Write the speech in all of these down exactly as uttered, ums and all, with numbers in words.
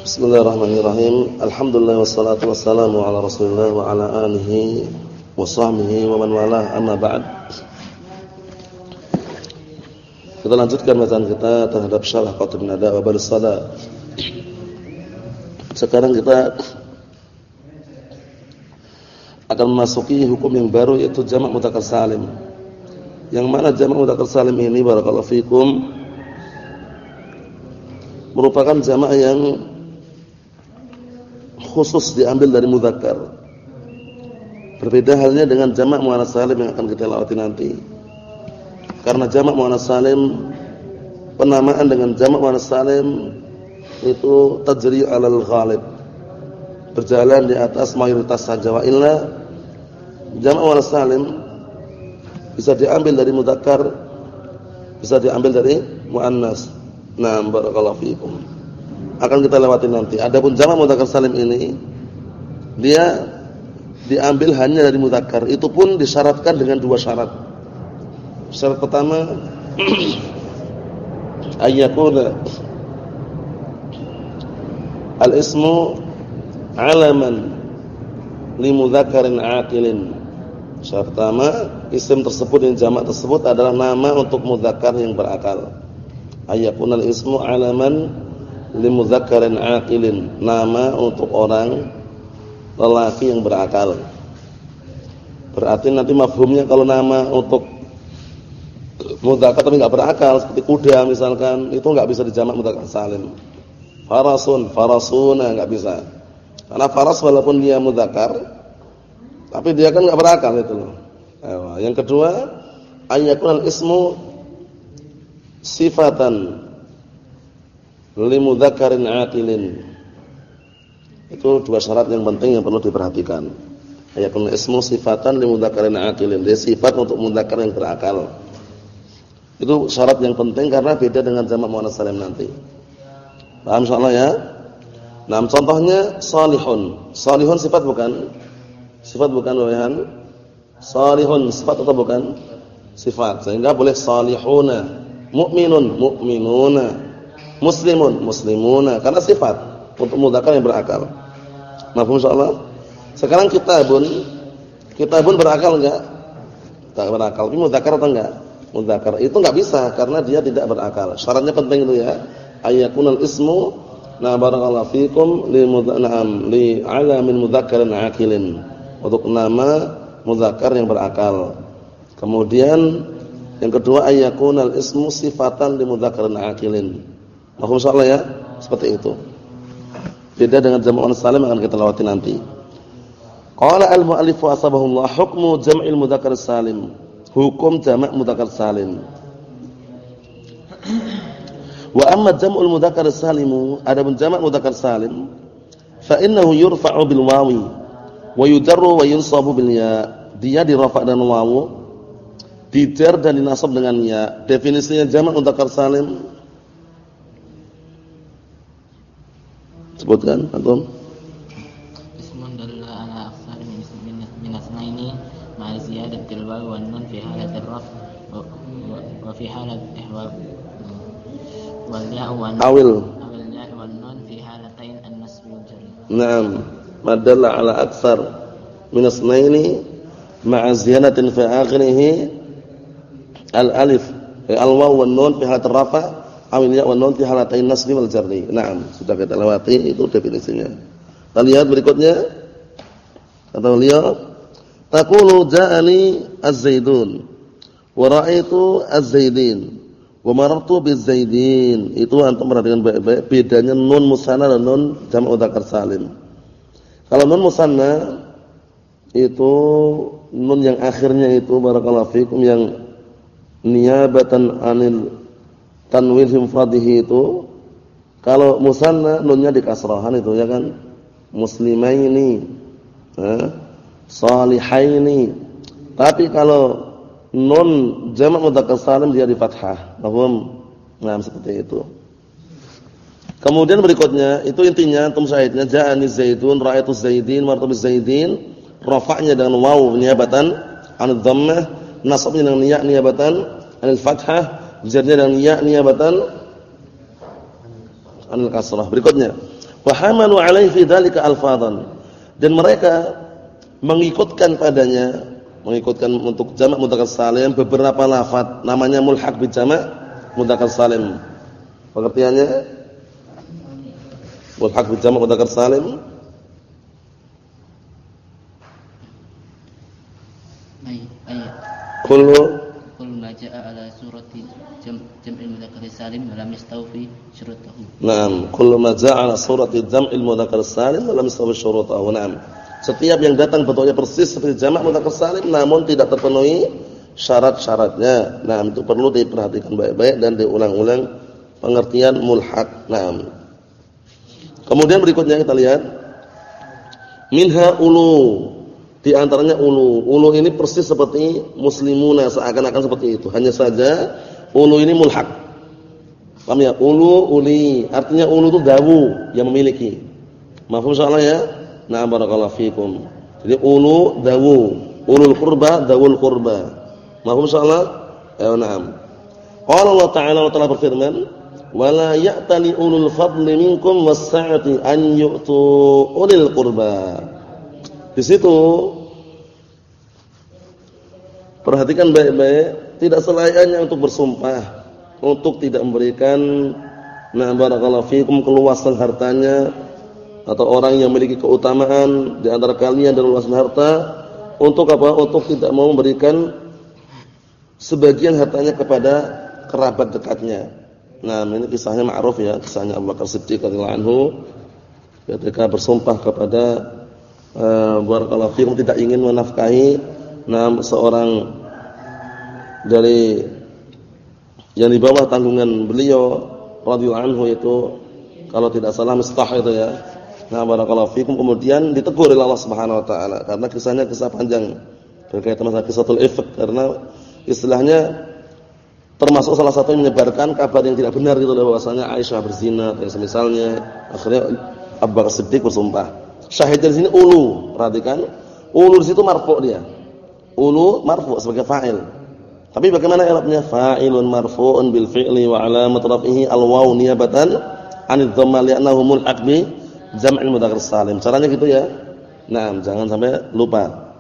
Bismillahirrahmanirrahim. Alhamdulillah wassalatu wassalamu ala Rasulillah wa ala alihi wa sahbihi wa man walah. Amma ba'd. Kita lanjutkan bacaan kita terhadap syarah Qatibun Nada wa Balus Sada. Sekarang kita akan memasuki hukum yang baru, yaitu jamak mudzakkar salim. Yang mana jamak mudzakkar salim ini barakallahu fikum merupakan jamak yang khusus diambil dari mudzakkar. Berbeda halnya dengan jamak muannats salim yang akan kita lewati nanti. Karena jamak muannats salim, penamaan dengan jamak muannats salim itu tajri 'alal ghalib, berjalan di atas mayoritas saja. Wa illa jamak muannats salim bisa diambil dari mudzakkar, bisa diambil dari muannas. Nah, barakallahu fiikum. Akan kita lewati nanti. Adapun jamak mudzakkar salim ini dia diambil hanya dari mudzakkar. Itu pun disyaratkan dengan dua syarat. Syarat pertama ayyakuna al-ismu 'alaman li mudzakkarin 'aqilin. Syarat pertama, isim tersebut yang jamak tersebut adalah nama untuk mudzakkar yang berakal. Ayyakuna al-ismu 'alaman limudzakkarin aqilin, nama untuk orang lelaki yang berakal. Berarti nanti mafhumnya kalau nama untuk mudzakkar tapi enggak berakal seperti kuda misalkan, itu enggak bisa dijamak mudzakkar salim. Farasun, farasuna enggak bisa. Karena faras walaupun dia mudzakkar tapi dia kan enggak berakal itu loh. Yang kedua, ayyakunal ismu sifatan limudzakkarin aqilin. Itu dua syarat yang penting yang perlu diperhatikan. Ayakun ismu sifatan limudzakkarin aqilin. Dia sifat untuk mudzakkar yang berakal. Itu syarat yang penting karena beda dengan jamak muannats salim nanti. Paham insyaallah ya? Nah, contohnya salihun. Salihun sifat bukan? Sifat bukan bayan? Salihun sifat atau bukan? Sifat. Sehingga boleh salihuna, mukminun, mukminuna, muslimun, muslimuna, karena sifat untuk mudzakkar yang berakal. Mafhum insyaallah? Sekarang kitabun, kitabun berakal enggak? Tak berakal. Tapi mudzakkar atau enggak? Mudzakkar. Itu enggak bisa karena dia tidak berakal. Syaratnya penting itu ya. Ayyakunal ismu na barakallahu fikum li mudzakkam li 'alamin mudzakkarin aqilin. Untuk nama mudzakkar yang berakal. Kemudian yang kedua ayyakunal ismu sifatan li mudzakkarin aqilin. Mafhum insyaallah ya? Seperti itu. Beda dengan jamak muannats salim akan kita lewati nanti. Qala al-mu'allif wa asbahullah hukmu jam'il mudzakkar salim. Hukum jamak mudzakkar salim. Wa amma jam'ul mudzakkar salimu, adapun jamak mudzakkar salim, fa innahu yurfa'u bil wawi wa yujarru wa yunsabu bil ya. Dia dirafa' dan wawu, dijar dan dinasab dengan ya. Definisinya jamak mudzakkar salim sebutkan antum. Ismun dalla ala aksar min asnaini ma'a ziyadatil waw wan nun fi halatir raf wa fi halat ihwal wal ya' wan awil awil ya' wan nun fi halatain an-nasb wal jar. Naam, ma dalla ala aksar min asnaini ma'a ziyadatin fi akhirih al alif al waw wan nun fi halatir rafa awil ya' wan nun fi halatain nasb wal jarri. Naam, sudah kita lewati itu definisinya. Kita lihat berikutnya. Kata beliau, taqulu ja'ani az-zaidun wa ra'aitu az-zaidin wa marartu biz-zaidin. Itu antum perhatikan baik-baik bedanya nun musanna dan nun jamak mudzakkar salim. Kalau nun musanna itu nun yang akhirnya itu barakallahu fikum yang niyabatan anil tanwin mufradihi itu, kalau musanna nunnya di kasrahan itu ya kan, muslimaini, eh, salihaini. Tapi kalau nun jamak mudzakkar salim dia di fathah. Paham? Nah, seperti itu. Kemudian berikutnya itu intinya antum syahidnya ja'ani zaidun ra'aitu zaidin marartu zaidin, rafa'nya dengan waw niyabatan an dhammah, nasabnya dengan ya niyabatan anil fathah, jarnya dengan ya niyabatan anil kasrah. Berikutnya, Wa hamalu 'alaihi fi dzalika alfadhan. Dan mereka mengikutkan padanya, mengikutkan untuk jamak mudzakkar salim beberapa lafaz namanya mulhaq bi jamak mudzakkar salim. Pengertiannya mulhaq bi jamak mudzakkar salim ay ay kullu kullu ma jaa ala surati jam' jam'il mudzakkar salim wa lam yastawfi syurutahu. Naam, kullu ma jaa ala surati jam'il mudzakkar salim wa lam yastawfi syurutahu. Naam. Setiap yang datang bentuknya persis seperti jamak mudzakkar salim namun tidak terpenuhi syarat-syaratnya. Nah, itu perlu diperhatikan baik-baik dan diulang-ulang pengertian mulhaq. Naam. Kemudian berikutnya kita lihat minha ulu. Di antaranya ulu. Ulu ini persis seperti muslimuna, seakan-akan seperti itu. Hanya saja ulu ini mulhaq. Paham ya? Ulu, uli. Artinya ulu itu dawu yang memiliki. Mafhum insyaallah ya? Nah, barakallahu fikum. Jadi ulu dawu, ulul qurba dawul qurba. Mafhum insyaallah? Ya, na'am. Qala Allah Ta'ala wa Ta'ala berfirman, "Wa la ya'tali ulul fadli minkum was-sa'ati an yu'tu ulil qurba." Di situ perhatikan baik-baik, tidak selayaknya untuk bersumpah untuk tidak memberikan na barakallahu fikum keluasan hartanya atau orang yang memiliki keutamaan di antara kalian dan luasan harta untuk apa? Untuk tidak mau memberikan sebagian hartanya kepada kerabat dekatnya. Nah, ini kisahnya ma'ruf ya, kisahnya Abu Bakar Siddiq radhiyallahu anhu ketika bersumpah kepada uh, barakallahu fikum tidak ingin menafkahi nam seorang dari yang di bawah tanggungan beliau radhiyallahu anhu itu kalau tidak salah Mistah itu ya. Nah, barakallahu fikum, kemudian ditegur oleh Allah Subhanahu wa taala karena kisahnya kisah panjang berkaitan masalah kisatul ifk, karena istilahnya termasuk salah satu yang menyebarkan kabar yang tidak benar itu bahwasanya Aisyah berzina dan semisalnya. Akhirnya Abu Bakar Siddiq bersumpah. Syahid di sini ulu, perhatikan. Ulu di situ marfu' dia. Ulu marfu' sebagai fa'il. Tapi bagaimana i'rabnya? Fa'ilun marfu'un bil fi'li wa 'alamat raf'ihi al-waw niyabatan 'anil dhamma li'annahu mulhaq bi jam'il mudzakkar salim. Caranya gitu ya. Nah, jangan sampai lupa.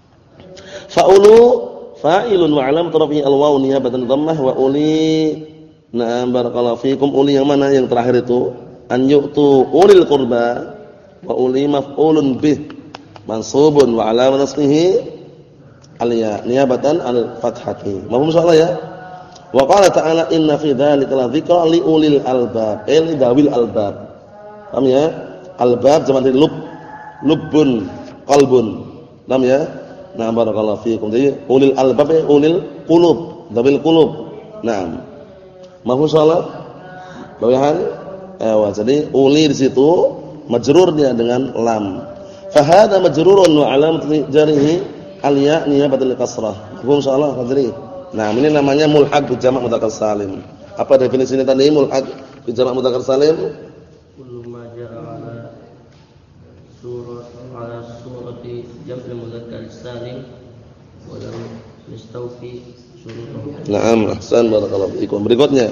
Fa'ulu fa'ilun wa 'alamat raf'ihi al-waw niyabatan dhammah wa uli. Na'am barakallahu fikum. Uli yang mana yang terakhir itu? An yu'tu ulil qurba wa uli maf'ulun bih mansubun wa 'alamat nasbihi al-ya niyabatan al-fathati. Mahfum insyaallah ya. Wa qala ta'ala inna fi dzalika la dzikra li ulil albab. Eh li dawil albab. Paham ya? Albab jamak dari lub. Lubbun, qalbun. Paham ya? Nah, barakallahu fiikum. Jadi ulil albab ya ulil qulub, dawil qulub. Naam. Mahfum insyaallah. Bawahan. Eh, jadi uli di situ majrurnya dengan lam. Fa hadza majrurun wa 'alamat jarihi al-ya niyabatul kasrah. Mahfum insyaallah hadirin. Nah, ini namanya mulhaq bi jamak mudzakkar salim. Apa definisinya tadi mulhaq bi jamak mudzakkar salim? Kullu ma jaa ala surat ala surati jam'il mudzakkar salim wa lam yastawfi syurutuhu. Naam, ahsan barakallahu fiikum. Berikutnya.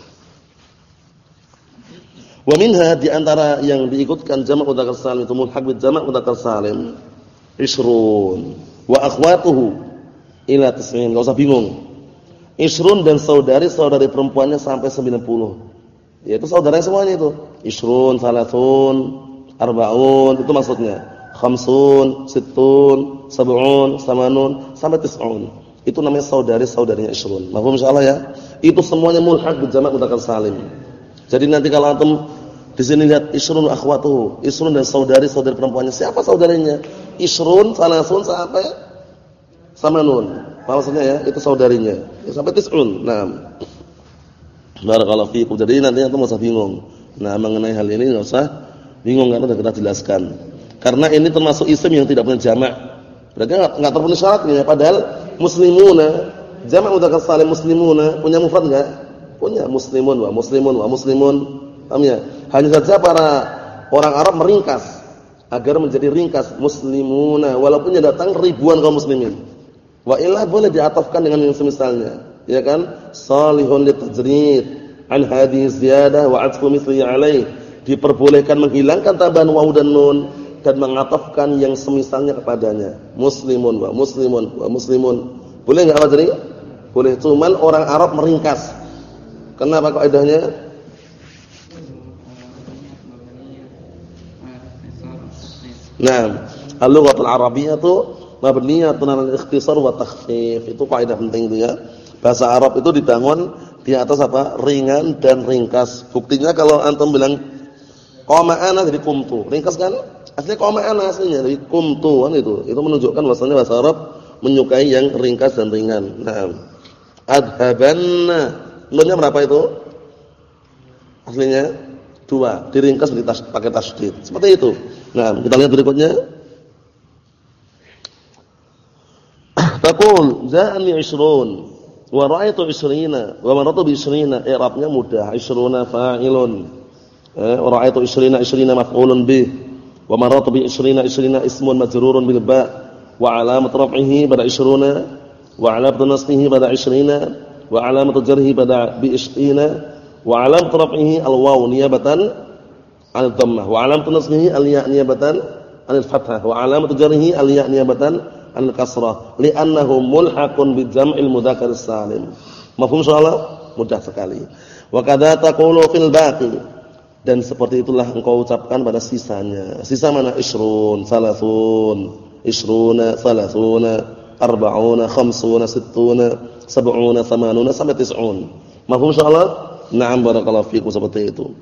Wa minha di antara yang diikutkan jamak mudzakkar salim itu mulhaq bi jamak mudzakkar salim isrun wa akhwatuhu ila tis'in. Enggak usah bingung. Isrun dan saudari-saudari perempuannya sampai sembilan puluh. Yaitu saudaranya semuanya itu. Isrun, salatun, arba'un, itu maksudnya. Khamsun, sittun, sab'un, samanun, sampai tis'un. Itu namanya saudari-saudarinya isrun. Mahfum insyaallah ya. Itu semuanya mulhaq bi jamak mudzakkar salim. Jadi nanti kalau antum di sini lihat isrun wa akhwatuhu, isrun dan saudari-saudari perempuannya, siapa saudarinya? Isrun, salatun sampai samanun. Apa maksudnya ya? Itu saudarinya. Ya, sampai tis'un. Naam. Barakallahu fiikum. Jadi nanti antum enggak usah bingung. Nah, mengenai hal ini enggak usah bingung karena sudah kita jelaskan. Karena ini termasuk isim yang tidak punya jamak. Berarti enggak enggak terpenuhi syaratnya. Padahal muslimuna, jamak mudzakkar salim muslimuna punya mufrad enggak? Punya. Muslimun wa muslimun wa muslimun. Paham ya? Hanya saja para orang Arab meringkas agar menjadi ringkas muslimuna walaupun datang ribuan kaum muslimin. Wa illah boleh diatafkan dengan yang semisalnya, ya kan? Salihun litajrid an hadhihi ziyadah wa atfu mithli alaih diperbolehkan menghilangkan tambahan waw dan nun dan mengatafkan yang semisalnya kepadanya. Muslimun wa muslimun wa muslimun. Boleh enggak Fajri? Boleh, cuman orang Arab meringkas. Kenapa kaidahnya? Nah, al-lughatul arabiyyah itu mabniyatun 'alal ikhtisar wa takhfif. Itu kaidah penting itu ya. Bahasa Arab itu dibangun di atas apa? Ringan dan ringkas. Buktinya kalau antum bilang qama ana jadi qumtu. Ringkas kan? Aslinya qama ana aslinya jadi qumtu kan itu. Itu menunjukkan bahwasanya bahasa Arab menyukai yang ringkas dan ringan. Nah, adhabanna. Nunnya berapa itu? Aslinya dua, diringkas pakai tasydid. Seperti itu. Nah, kita lihat berikutnya. Taqul ja'ani ishrun wa ra'aytu ishrina wa maratu bi ishrina. I'rabnya mudah. Ishruna fa'ilun. Eh, wa ra'aytu ishrina ishrina maf'ulun bih. Wa maratu bi ishrina ishrina ismun majrurun bil ba' wa 'alamat raf'ihi pada ishruna wa 'alamat nasbihi pada ishrina wa 'alamat jarhi pada bi ishrina wa 'alamat raf'ihi al-waw niyabatan al-dhammah wa 'alamat nasbihi al-ya' niyabatan al-fathah wa 'alamat jarhi al-ya' niyabatan al-kasrah li'annahu mulhaqun bi jam'il mudzakkar salim. Mafhum insyaallah? Mudah sekali. Wa kadza taqulu fil baqi, dan seperti itulah engkau ucapkan pada sisanya. Sisa mana? Ishrun, salasun, ishruna, salasuna, arba'una, khamsuna, sittuna, sab'una, thamanuna sampai tis'un. Mafhum insyaallah? Na'am barakallahu fikum, seperti itu.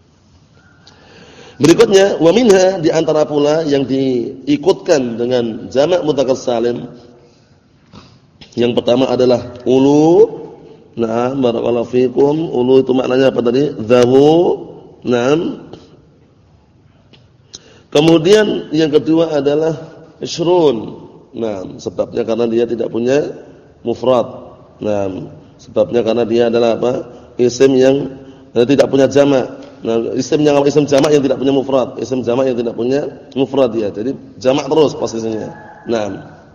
Berikutnya wa minha, di antara pula yang diikutkan dengan jamak mudzakkar salim. Yang pertama adalah ulu. Na'am barakallahu fikum. Ulu itu maknanya apa tadi? Dzawu. Na'am. Kemudian yang kedua adalah ishrun. Nah, sebabnya karena dia tidak punya mufrad. Nah, sebabnya karena dia adalah apa? Isim yang eh, tidak punya jamak. Nah, isim yang isim jamak yang tidak punya mufrad, isim jamak yang tidak punya mufrad dia. Jadi jamak terus posisinya. Nah.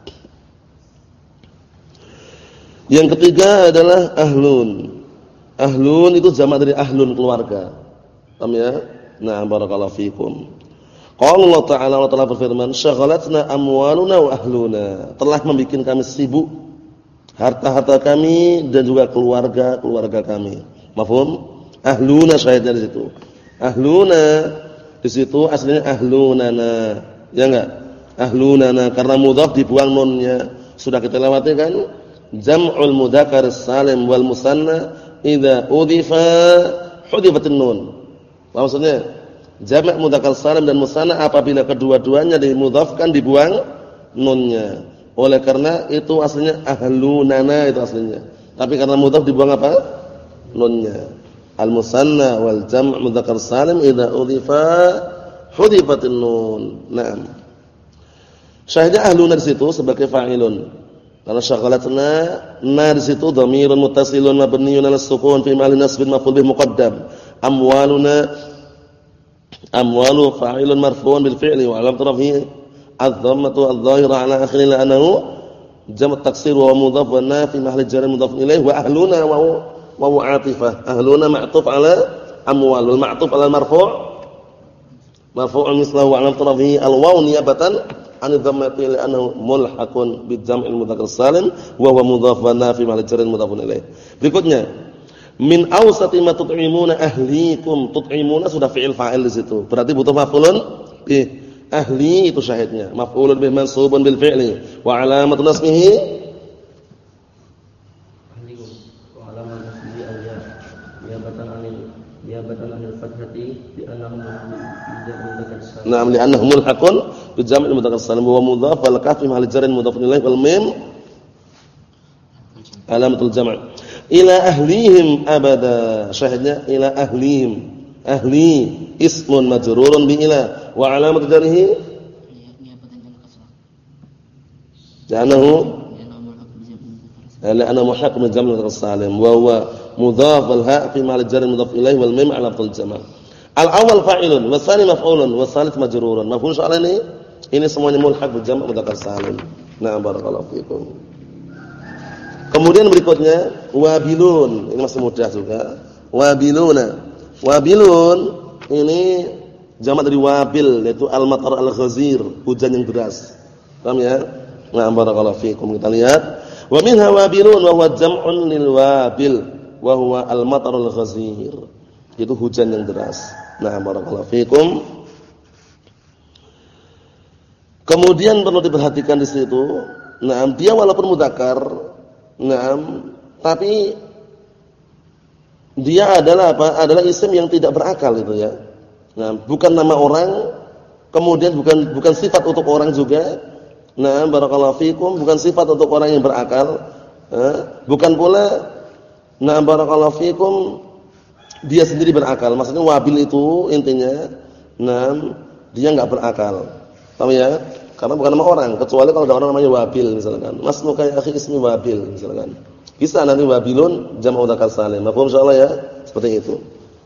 Yang ketiga adalah ahlun. Ahlun itu jamak dari ahlun, keluarga. Paham ya? Nah, barakallahu fikum. Qala Allah Ta'ala, Allah Ta'ala berfirman, "Syaghalatna amwaluna wa ahluna." Telah membikin kami sibuk harta-harta kami dan juga keluarga-keluarga kami. Mafhum? Ahluna syahidnya di situ. Ahluna di situ aslinya ahlunana. Ya enggak? Ahlunana karena mudhaf dibuang nunnya. Sudah kita lewati kan? Jam'ul mudzakkar salim wal musanna idza udhifa hudifatin nun. Apa maksudnya? Jamak mudzakkar salim dan musanna apabila kedua-duanya dimudhafkan dibuang nunnya. Oleh karena itu aslinya ahlunana itu aslinya. Tapi karena mudhaf dibuang apa? Nunnya. Al-musanna wal jam' mudzakkar salim idza udhifa hudifatin nun. Naam. Syahidnya ahluna di situ sebagai fa'ilun. Karena syaghalatna na di situ dhamirun muttasilun mabniun 'ala sukun fi mahalli nasbin maf'ul bih muqaddam. Amwaluna amwalu fa'ilun marfu'un bil fi'li wa 'alamat raf'ihi adh-dhammatu adh-dhahira 'ala akhirih la'annahu jam' taksir wa mudhaf wa na fi mahalli jar mudhaf ilaih wa ahluna wa wa mu'atifah. Ahluna ma'tuf 'ala amwal wal ma'tuf 'ala marfu' marfu'un mislahu wa 'alamat raf'ihi al-waw niyabatan 'an dhammati li'annahu mulhaqun bi jam'il mudzakkar salim wa huwa mudhaf wa na fi mahalli jar mudhaf ilaih. Berikutnya min awsati ma tut'imuna ahlikum. Tut'imuna sudah fi'il fa'il di situ. Berarti butuh maf'ulun bih. Ahli itu syahidnya. Maf'ulun bih mansubun bil fi'li wa 'alamatun nasbihi ahlikum wa 'alamatun nasbihi al-ya niyabatan 'anil niyabatan 'anil fathati bi annahum mudzakkar salim. Naam li'annahum mulhaqun bi jam'il mudzakkar salim wa mudhaf wal kaf fi mahalli jarrin mudhaf ilaih wal mim 'alamatul jam'. Ila ahlihim abada. Syahidnya ila ahlihim. Ahli ismun majrurun bi ila wa 'alamat jarhi li'annahu li'annahu mulhaq bi jam'il mudzakkar salim wa huwa mudhaf wal ha' fi mahall jar mudhaf ilaih wal mim 'alamatul jam'. Al-awwal fa'ilun wa tsani maf'ulun wa tsalits majrurun. Mafhum soal ini? Ini semuanya mulhaq bi jam' mudzakkar salim. Na'am barakallahu fikum. Kemudian berikutnya wabilun, ini masih mudah juga. Wabiluna. Wabilun ini jamak dari wabil, yaitu al-matar al-ghazir, hujan yang deras. Paham ya? Nah, barakallahu fikum. Kita lihat, wa minha wabilun wa huwa jam'un lil wabil wa huwa al-matar al-ghazir. Itu hujan yang deras. Nah, barakallahu fikum. Kemudian perlu diperhatikan di situ, nah, dia walaupun mudzakkar, nah, tapi dia adalah apa? Adalah isim yang tidak berakal itu ya. Nah, bukan nama orang, kemudian bukan bukan sifat untuk orang juga. Nah, barakallahu fikum, bukan sifat untuk orang yang berakal. Nah, bukan pula nah barakallahu fikum dia sendiri berakal. Maksudnya wabil itu intinya nah dia enggak berakal. Paham ya? Karena bukan nama orang, kecuali kalau ada orang namanya wabil misalkan. Mas muka ya akhi ismi wabil misalkan. Bisa nanti wabilun jamak mudzakkar salim. Mafhum insyaallah ya? Seperti itu.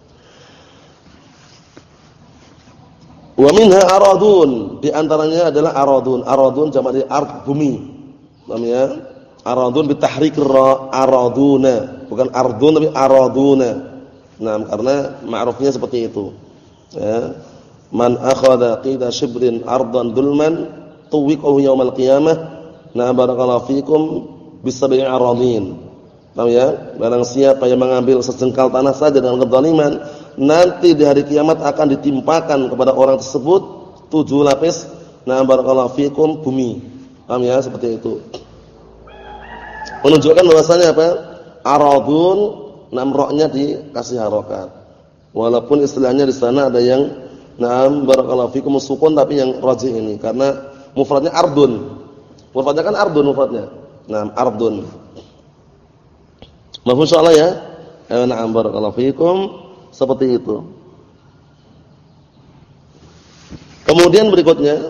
Wa minha aradun, di antaranya adalah aradun. Aradun jamak dari ard, bumi. Paham ya? Aradun bi tahrik ra, araduna, bukan ardun tapi araduna. Nah, karena ma'rufnya seperti itu. Ya. Man akhadha qida shibrin ardan dulman tuwiqahu yaumal qiyamah. Nah, barakallahu fikum bisab'i aradin. Paham ya? Barang siapa yang mengambil sejengkal tanah saja dengan kezaliman, nanti di hari kiamat akan ditimpakan kepada orang tersebut tujuh lapis. Nah, barakallahu fikum bumi. Paham ya? Seperti itu. Menunjukkan bahwasanya apa? Aradun, nam ra-nya dikasih harokat. Walaupun istilahnya di sana ada yang nam barakallahu fikum sukun, tapi yang rajih ini karena mufradnya ardun. Mufradnya kan ardun mufradnya. Nah, ardun. Mafhum insyaallah ya? Eh, na'am barakallahu fikum. Seperti itu. Kemudian berikutnya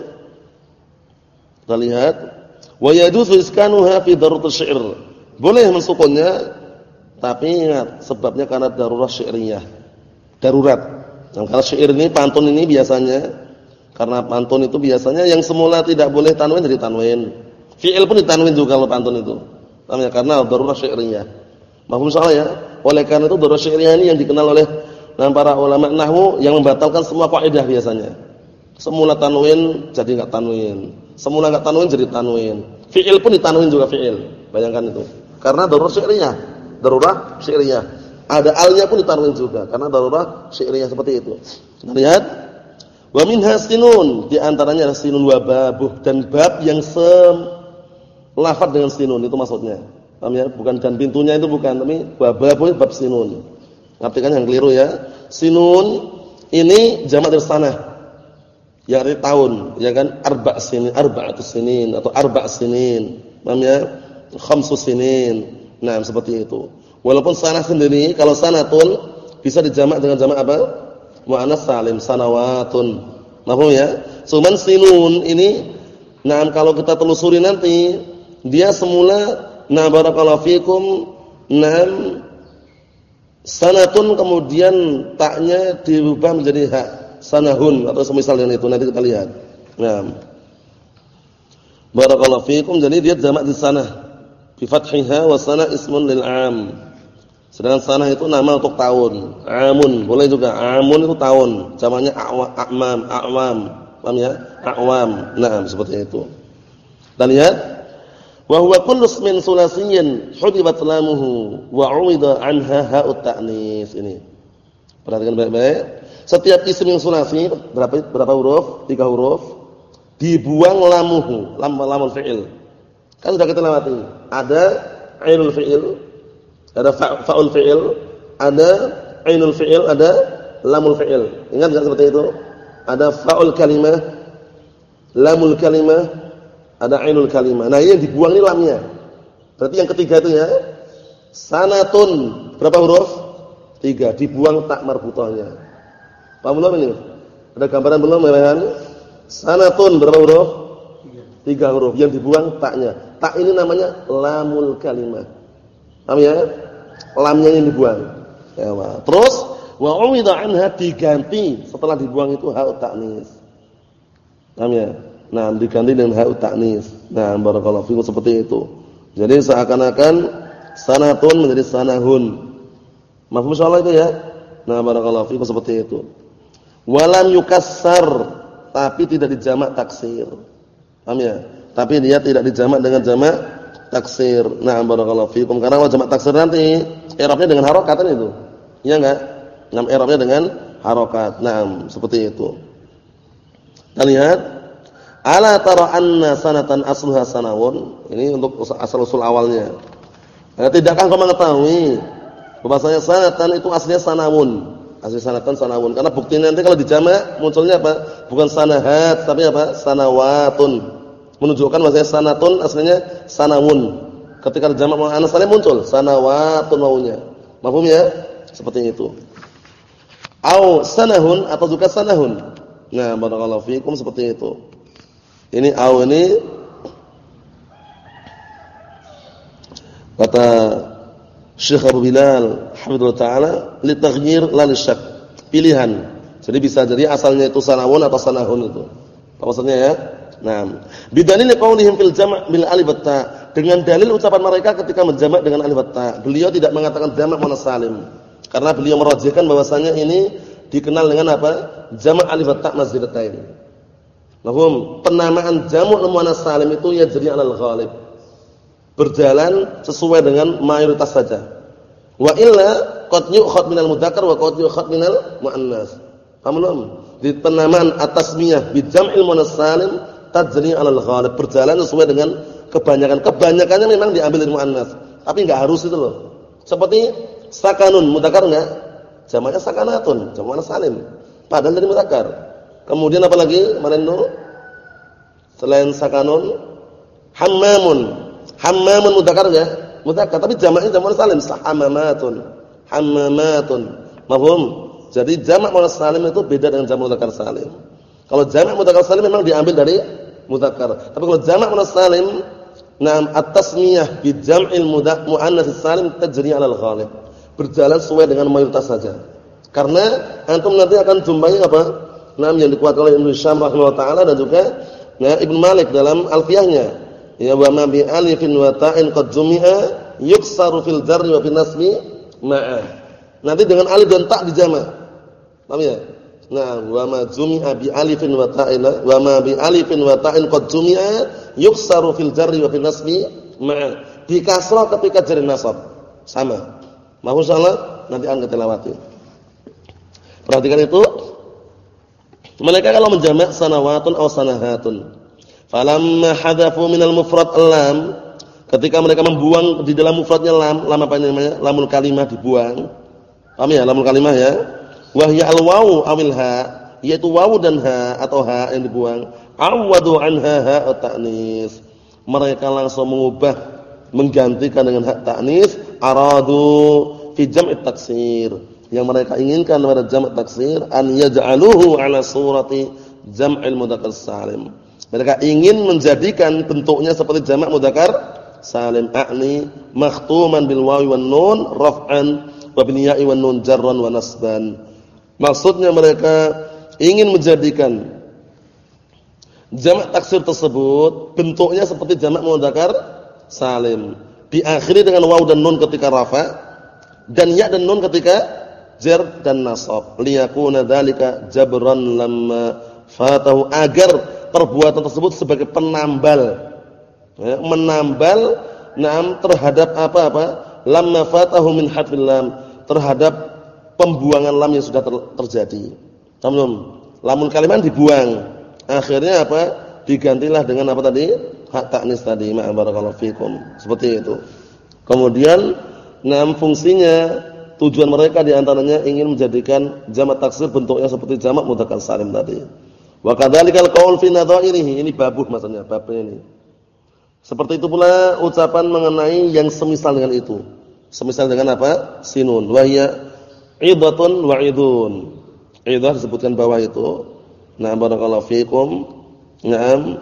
kita lihat wa yajuzu iskanuha fi darurat syair. Boleh mensukunnya tapi ingat sebabnya karena darurat syairiyah. Darurat. Nah, karena syair ini pantun ini biasanya karena pantun itu biasanya yang semula tidak boleh tanwin jadi tanwin. Fi'il pun ditanwin juga kalau pantun itu. Namanya karena darurat syairiyah. Mafhum insyaallah ya? Oleh karena itu darurat syairiyah ini yang dikenal oleh dan para ulama nahwu yang membatalkan semua kaidah biasanya. Semula tanwin jadi enggak tanwin. Semula enggak tanwin jadi tanwin. Fi'il pun ditanwin juga fi'il. Bayangkan itu. Karena darurat syairiyah. Darurat syairiyah. Ada alnya pun ditanwin juga karena darurat syairiyah seperti itu. Kita lihat wa minha sinun, di antaranya ada sinun wa babuh, dan bab yang selafaz dengan sinun itu maksudnya. Paham ya? Bukan dan pintunya itu bukan, tapi wa babuh bab sinun. Artikan yang keliru ya. Sinun ini jamak dari sanah. Yang arti tahun, ya kan? Arba' sinin, arba'atus sinin atau arba' sinin. Paham ya? Khamsus sinin. Nah, seperti itu. Walaupun sanah sendiri, kalau sanatun bisa dijamak dengan jamak apa? Muannas salim, sanawatun. Paham ya? Cuman sinun ini nah kalau kita telusuri nanti, dia semula na barakallahu fikum nam sanatun, kemudian taknya dirubah menjadi hak, sanahun atau semisal dengan itu, nanti kita lihat. Nah, barakallahu fikum, jadi dia jamak di sanah bi fathiha wa sana ismun lil am. Sedangkan sanah itu nama untuk tahun. Amun boleh juga, amun itu tahun, jamaknya a'mam, a'wam. Paham ya? A'wam. Nah, seperti itu. Kita lihat wa huwa kullu ismin sulasiyyin hudibat lamuhu wa 'umida 'anha ha'ut ta'nis. Ini perhatikan baik-baik. Setiap isim yang sulasi berapa berapa huruf? Tiga huruf. Dibuang lamuhu, lam lamul fi'il. Kan sudah kita lewati. Ada ainul fi'il, ada fa'ul fi'il, ada ainul fi'il, ada lamul fi'il. Ingat enggak seperti itu? Ada fa'ul kalimah, lamul kalimah, ada ainul kalimah. Nah, ini yang dibuang ini lamnya. Berarti yang ketiga itu ya. Sanatun berapa huruf? Tiga. Dibuang tak marbutahnya. Paham belum ini? Ada gambaran belum ya? Sanatun berapa huruf? Tiga huruf. Yang dibuang taknya. Tak ini namanya lamul kalimah. Paham ya? Lamnya yang dibuang. Ya, terus wa 'umida 'anha, diganti setelah dibuang itu ha'ut ta'nis. Paham ya? Nah, diganti dengan ha'ut ta'nis. Nah, barakallahu fikum, seperti itu. Jadi seakan-akan sanatun menjadi sanahun. Mafhum insyaallah itu ya? Nah, barakallahu fikum, seperti itu. Walam yukassar, tapi tidak dijamak taksir. Paham ya? Tapi dia tidak dijamak dengan jamak taksir. Na'am barakallahu fikum. Karena kalau jamak taksir nanti i'rabnya dengan harokat kan itu. Iya enggak? Nam i'rabnya dengan harokat. Naam, seperti itu. Kita lihat, ala tara anna sanatan asluha sanawun. Ini untuk asal-usul awalnya. Nah, tidakkah kau mengetahui bahwasanya sanatan itu aslinya sanawun. Asli sanatan sanawun. Karena buktinya nanti kalau dijamak munculnya apa? Bukan sanahat, tapi apa? Sanawatun. Menunjukkan bahwasanya sanatun aslinya sanawun. Ketika dijamak muannas salim muncul sanawatun wawunya. Paham ya? Seperti itu. Au sanahun atau juga sanahun. Nah, barakallahu fikum seperti itu. Ini au ini kata Syekh Abu Bilal hafizallahu taala li taghyir la li syak. Pilihan. Jadi bisa jadi asalnya itu sanawun atau sanahun itu. Apa maksudnya ya? Nah, bidalil qaulihim fil jam' bil alif wa ta. Dengan dalil ucapan mereka ketika menjamak dengan alif wa ta. Beliau tidak mengatakan jamak muannas salim. Karena beliau merajihkan bahwasanya ini dikenal dengan apa? Jamak alif wa ta mazhidatain. Mahum, penamaan jamak muannas salim itu ya jadi alal ghalib. Berjalan sesuai dengan mayoritas saja. Wa illa qad yu'khad minal mudzakkar wa qad yu'khad minal muannas. Paham belum? Di penamaan at-tasmiyah bi jam'il muannas salim tajri 'alal ghalib, berjalan sesuai dengan kebanyakan. Kebanyakannya memang diambil dari muannas, tapi enggak harus itu loh. Seperti sakanun mudzakkar enggak? Jamaknya sakanatun, jamak muannas salim. Padahal dari mudzakkar. Kemudian apa lagi? Mana itu? Selain sakanun, hammamun. Hammamun mudzakkar ya, mudzakkar tapi jamaknya jamak muannas salim, sahamamatun, hammamatun. Paham? Jadi jamak muannas salim itu beda dengan jamak mudzakkar salim. Kalau jamak mudzakkar salim memang diambil dari mudzakkar. Tapi kalau jamak muannas salim, na'am at-tasmiyah bi jam'il muannas salim tajri 'alal ghalib. Berjalan sesuai dengan mayoritas saja. Karena antum nanti akan jumpai apa? Naam yang dikuatkan oleh Ibnu Syam rahimahullah taala dan juga ya, Ibnu Malik dalam Alfiyahnya. Ya wa ma bi alifin wa ta'in qad jumi'a yuksaru fil jarri wa bin nasbi ma'a. Nanti dengan alif dan ta dijamak. Paham ya? Nah, wa ma jumi'a bi alifin wa ta'in wa ma bi alifin wa ta'in qad jumi'a yuksaru fil jarri wa bin nasbi ma'a. Di kasrah ketika jar nasab. Sama. Mau insyaallah nanti akan kita lewati. Perhatikan itu. Mereka kalau menjamak sanawatun aw sanahatun. Falamma hadafu minal mufrad lam, ketika mereka membuang di dalam mufradnya lam, lam apa namanya? Lamul kalimah dibuang. Paham ya lamul kalimah ya? Wa hiya al-wawu awil ha, yaitu wawu dan ha atau ha yang dibuang. Awwadu anha ha at-ta'nis. Mereka langsung mengubah menggantikan dengan hak ta'nis, aradu fi jam'it taksir. Yang mereka inginkan pada jamak taksir an yaj'aluhu ala surati jam'il mudzakkar salim. Mereka ingin menjadikan bentuknya seperti jamak mudzakkar salim, a'ni makhtuman bil wawi wan nun raf'an wa bil ya'i wan nun jarran wa nasban. Maksudnya mereka ingin menjadikan jamak taksir tersebut bentuknya seperti jamak mudzakkar salim, diakhiri dengan waw dan nun ketika rafa dan ya dan nun ketika jar dan nasab. Liyakuna dzalika jabran lamma fatahu, agar perbuatan tersebut sebagai penambal, ya, menambal naam terhadap apa-apa lamma fatahu min hadfil lam, terhadap pembuangan lam yang sudah ter terjadi. Tamam, lamun kalimat dibuang, akhirnya apa? Digantilah dengan apa tadi? Hak ta'nis tadi. Ma barakallahu fikum. Seperti itu. Kemudian naam fungsinya, tujuan mereka di antaranya ingin menjadikan jamak taksir bentuknya seperti jamak mudzakkar salim tadi. Wa kadzalikal qaul fi nadhairihi, ini babuh maksudnya, babnya ini. Seperti itu pula ucapan mengenai yang semisal dengan itu. Semisal dengan apa? Sinun. Wa hiya idatun wa idun. Idah disebutkan bawah itu. Na'am barakallahu fikum. Na'am.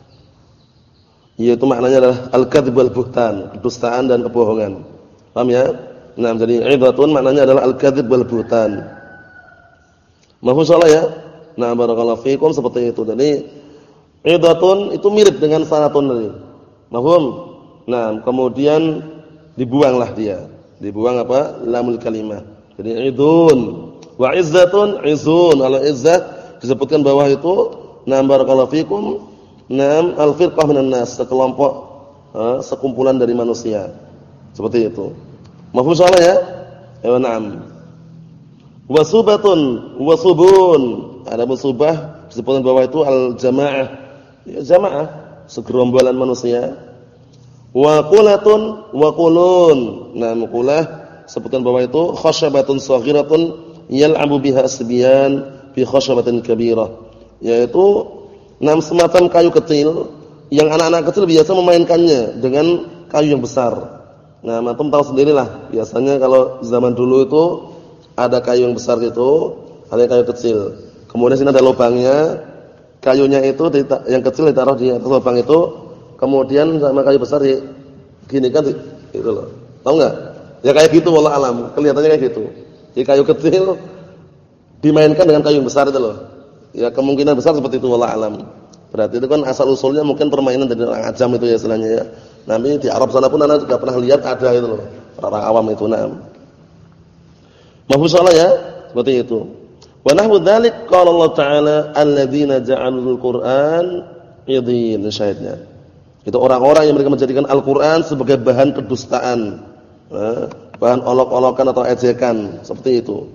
Yaitu maknanya adalah al-kadzib wal buhtan, kedustaan dan kebohongan. Paham ya? Na'am, jadi idatun maknanya adalah al-kadzib wal buhtan. Mahfuz salah ya? Nah, barakallahu fikum seperti itu. Jadi idatun itu mirip dengan sanatun tadi. Mahfum? Nah, kemudian dibuanglah dia. Dibuang apa? Lamul kalimah. Jadi idun. Wa izzatun izun. Kalau izzah disebutkan bawah itu nam barakallahu fikum nam al-firqah minan nas, sekelompok uh, sekumpulan dari manusia. Seperti itu. Mafhum soalnya ya? Ya na'am. Wasubatun wasubun. Ada musubah disebutkan bawah itu al-jamaah. Ya, jamaah segerombolan manusia. Wa qulatun wa qulun. Nah, muqulah sebutkan bawah itu khasyabatun saghiratun yal'abu biha asbiyan fi khasyabatin kabirah. Yaitu enam semacam kayu kecil yang anak-anak kecil biasa memainkannya dengan kayu yang besar. Nah, antum tahu sendirilah, biasanya kalau zaman dulu itu ada kayu yang besar gitu, ada kayu kecil. Kemudian sini ada lubangnya, kayunya itu yang kecil ditaruh di atas lubang itu, kemudian sama kayu besar di gini kan gitu loh. Tahu enggak? Ya kayak gitu wallah alam, kelihatannya kayak gitu. Di kayu kecil dimainkan dengan kayu yang besar itu loh. Ya kemungkinan besar seperti itu wallah alam. Berarti itu kan asal usulnya mungkin permainan dari orang ajam itu ya istilahnya ya. Nanti di Arab sana pun Anda juga pernah lihat ada itu loh. Orang awam itu nah. Mahfuz salah ya, seperti itu. Wa nahwu dzalik qala Allah Ta'ala alladzina ja'alul Qur'an idin syahidnya. Itu orang-orang yang mereka menjadikan Al-Qur'an sebagai bahan kedustaan. Nah, bahan olok-olokan atau ejekan, seperti itu.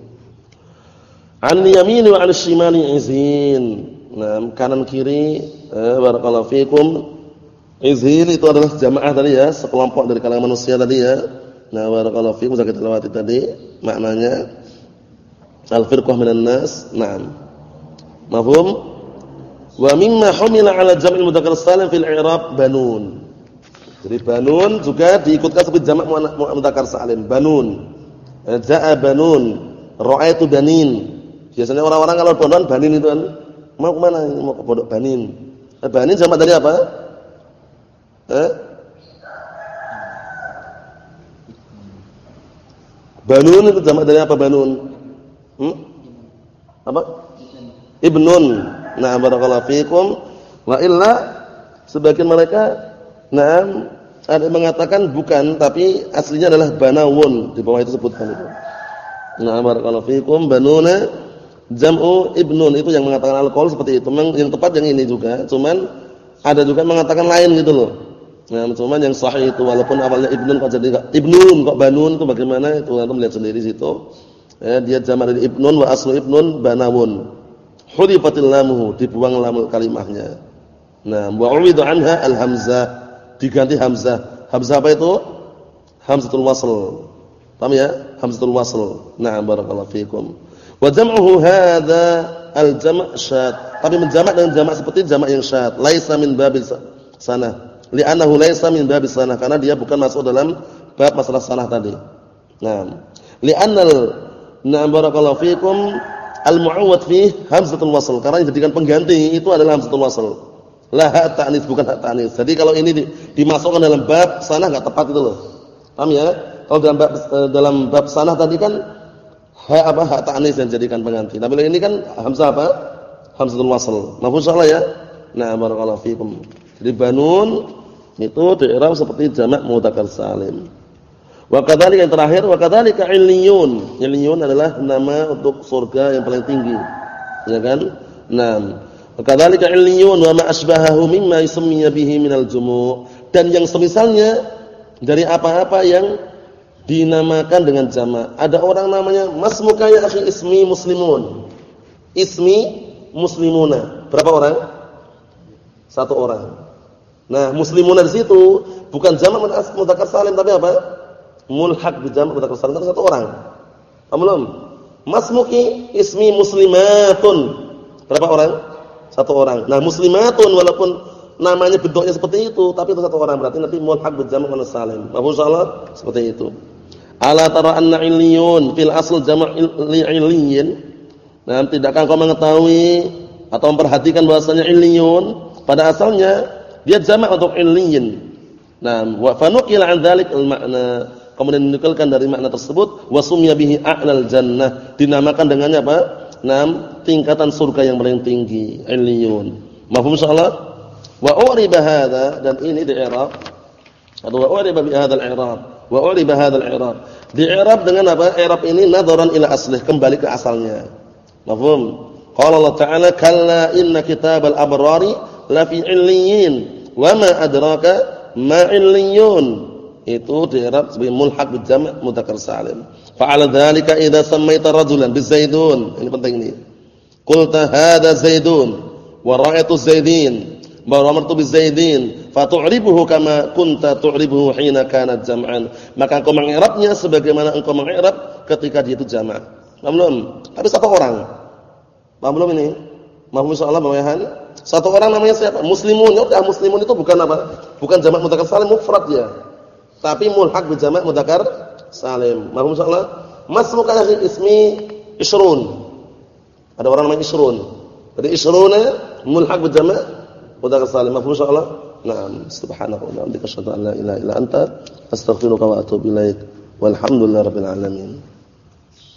An yamini wa 'an shimali izin. Nah, kanan kiri eh, barakallahu fikum. Izin itu adalah jamaah tadi ya, sekelompok dari kalangan manusia tadi ya. Nah, barakallahu fikum sudah kita lewati tadi maknanya al-firqah minan nas. Naam. Mafhum? Wa mimma humila 'ala jam'il mudzakkar salim fil i'rab banun. Jadi banun juga diikutkan sebagai jamak mudzakkar salim, banun. Ja'a banun, ra'aitu banin. Biasanya orang-orang kalau pondok banin itu kan mau ke mana? Mau ke pondok banin. Eh, banin jamak dari apa? Eh? Banun itu jamak dari apa banun? Hmm? Apa? Ibnun. Nah, barakallahu fikum. Wa illa sebagian mereka nah ada yang mengatakan bukan tapi aslinya adalah banawun, di bawah itu sebutkan itu. Nah, barakallahu fikum banuna jam'u ibnun itu yang mengatakan alkohol seperti itu. Memang yang tepat yang ini juga, cuman ada juga mengatakan lain gitu loh. Nah, cuman yang sahih itu walaupun awalnya ibnun kok jadi ibnun kok banun itu bagaimana itu antum lihat sendiri situ. Ya, dia jamak dari ibnun wa aslu ibnun banawun. Hudifatil lamuhu, dibuang lam kalimahnya. Nah, wa uwidu anha al-hamzah, diganti hamzah. Hamzah apa itu? Hamzatul wasl. Paham ya? Hamzatul wasl. Nah, barakallahu fikum. Wa jam'uhu hadza al-jam' syad. Tapi menjamak dengan jamak seperti jamak yang syad, laisa min babil sanah. Li'annahu laisa min babis sanah, karena dia bukan masuk dalam bab masalah sanah tadi. Nah, li'annal na'am barakallahu fikum al-mu'awwad fi hamzatul wasl, karena yang dijadikan pengganti itu adalah hamzatul wasl. La ha ta'nis, bukan ha ta'nis. Jadi kalau ini di, dimasukkan dalam bab sanah enggak tepat itu loh. Paham ya? Kalau dalam bab dalam bab sanah tadi kan ha apa ha ta'nis yang dijadikan pengganti. Tapi ini kan hamzah apa? Hamzatul wasl. Mafhum salah ya? Nah, barakallahu fikum. Jadi banun itu di'rab seperti jamak mudzakkar salim. Wa kadzalika yang terakhir wa kadzalika illiyun. Illiyun adalah nama untuk surga yang paling tinggi. Ya kan? Naam. Wa kadzalika illiyun wa ma asbahahu mimma yusammiya bihi minal jumu'. Dan yang semisalnya dari apa-apa yang dinamakan dengan jamak. Ada orang namanya masmuka ya akhi ismi muslimun. Ismi muslimuna. Berapa orang? Satu orang. Nah, muslimuna di situ bukan jamak mudzakkar salim tapi apa? Mulhaq bi jamak mudzakkar salim satu orang. Paham belum? Masmuki ismi muslimatun. Berapa orang? Satu orang. Nah, muslimatun walaupun namanya bentuknya seperti itu tapi itu satu orang, berarti nanti mulhaq bi jamak mudzakkar salim. Paham insyaallah? Seperti itu. Ala tara anna illiyun fil asl jamak li'illiyin. Nah, tidakkah kau mengetahui atau memperhatikan bahasanya illiyun pada asalnya dia jamak untuk illiyin. Nah, wa fanuqila an dzalik al-ma'na. Kemudian dinukulkan dari makna tersebut wa sumya bihi a'lal jannah. Dinamakan dengannya apa? Naam, tingkatan surga yang paling tinggi, illiyun. Mafhum insyaallah? Wa uriba hadza, dan ini di i'rab atau wa uriba bi hadzal i'rab Wa uliba hadzal i'rab. Di-i'rab dengan apa? I'rab ini nadharan ila aslih, kembali ke asalnya. Mafhum? Qala Allah Ta'ala kalla inna kitabal abrari lafi 'illiyyin wa ma adraka ma 'illiyun. Itu di-i'rab sebagai mulhaq bil jam' mudzakkar salim. Fa'ala dzalika idza sammaita rajulan bizaidun. Ini penting ini. Qulta hadza zaidun wa ra'aytu zaidin. Baramartu bizaidin fatu'ribuhu kama kunta tu'ribuhu hina kanat jam'an. Maka engkau meng'irabnya sebagaimana engkau meng'irab ketika dia itu jamak. Paham belum? Tapi satu orang. Paham belum ini? Paham insyaallah bawahan? Satu orang namanya siapa? Muslimun. Ya, muslimun itu bukan apa? Bukan jamak mudzakkar salim mufrad ya. Tapi mulhaq bi jamak mudzakkar salim. Paham insyaallah? Masmuka ismi ishrun. Ada orang namanya ishrun. Jadi ishruna mulhaq bi jamak mudzakkar salim. Mafhum insyaallah? Naam. Subhanallah wa bihamdika asyhadu an la ilaha illa anta astaghfiruka wa atubu ilaik. Walhamdulillahirabbil alamin.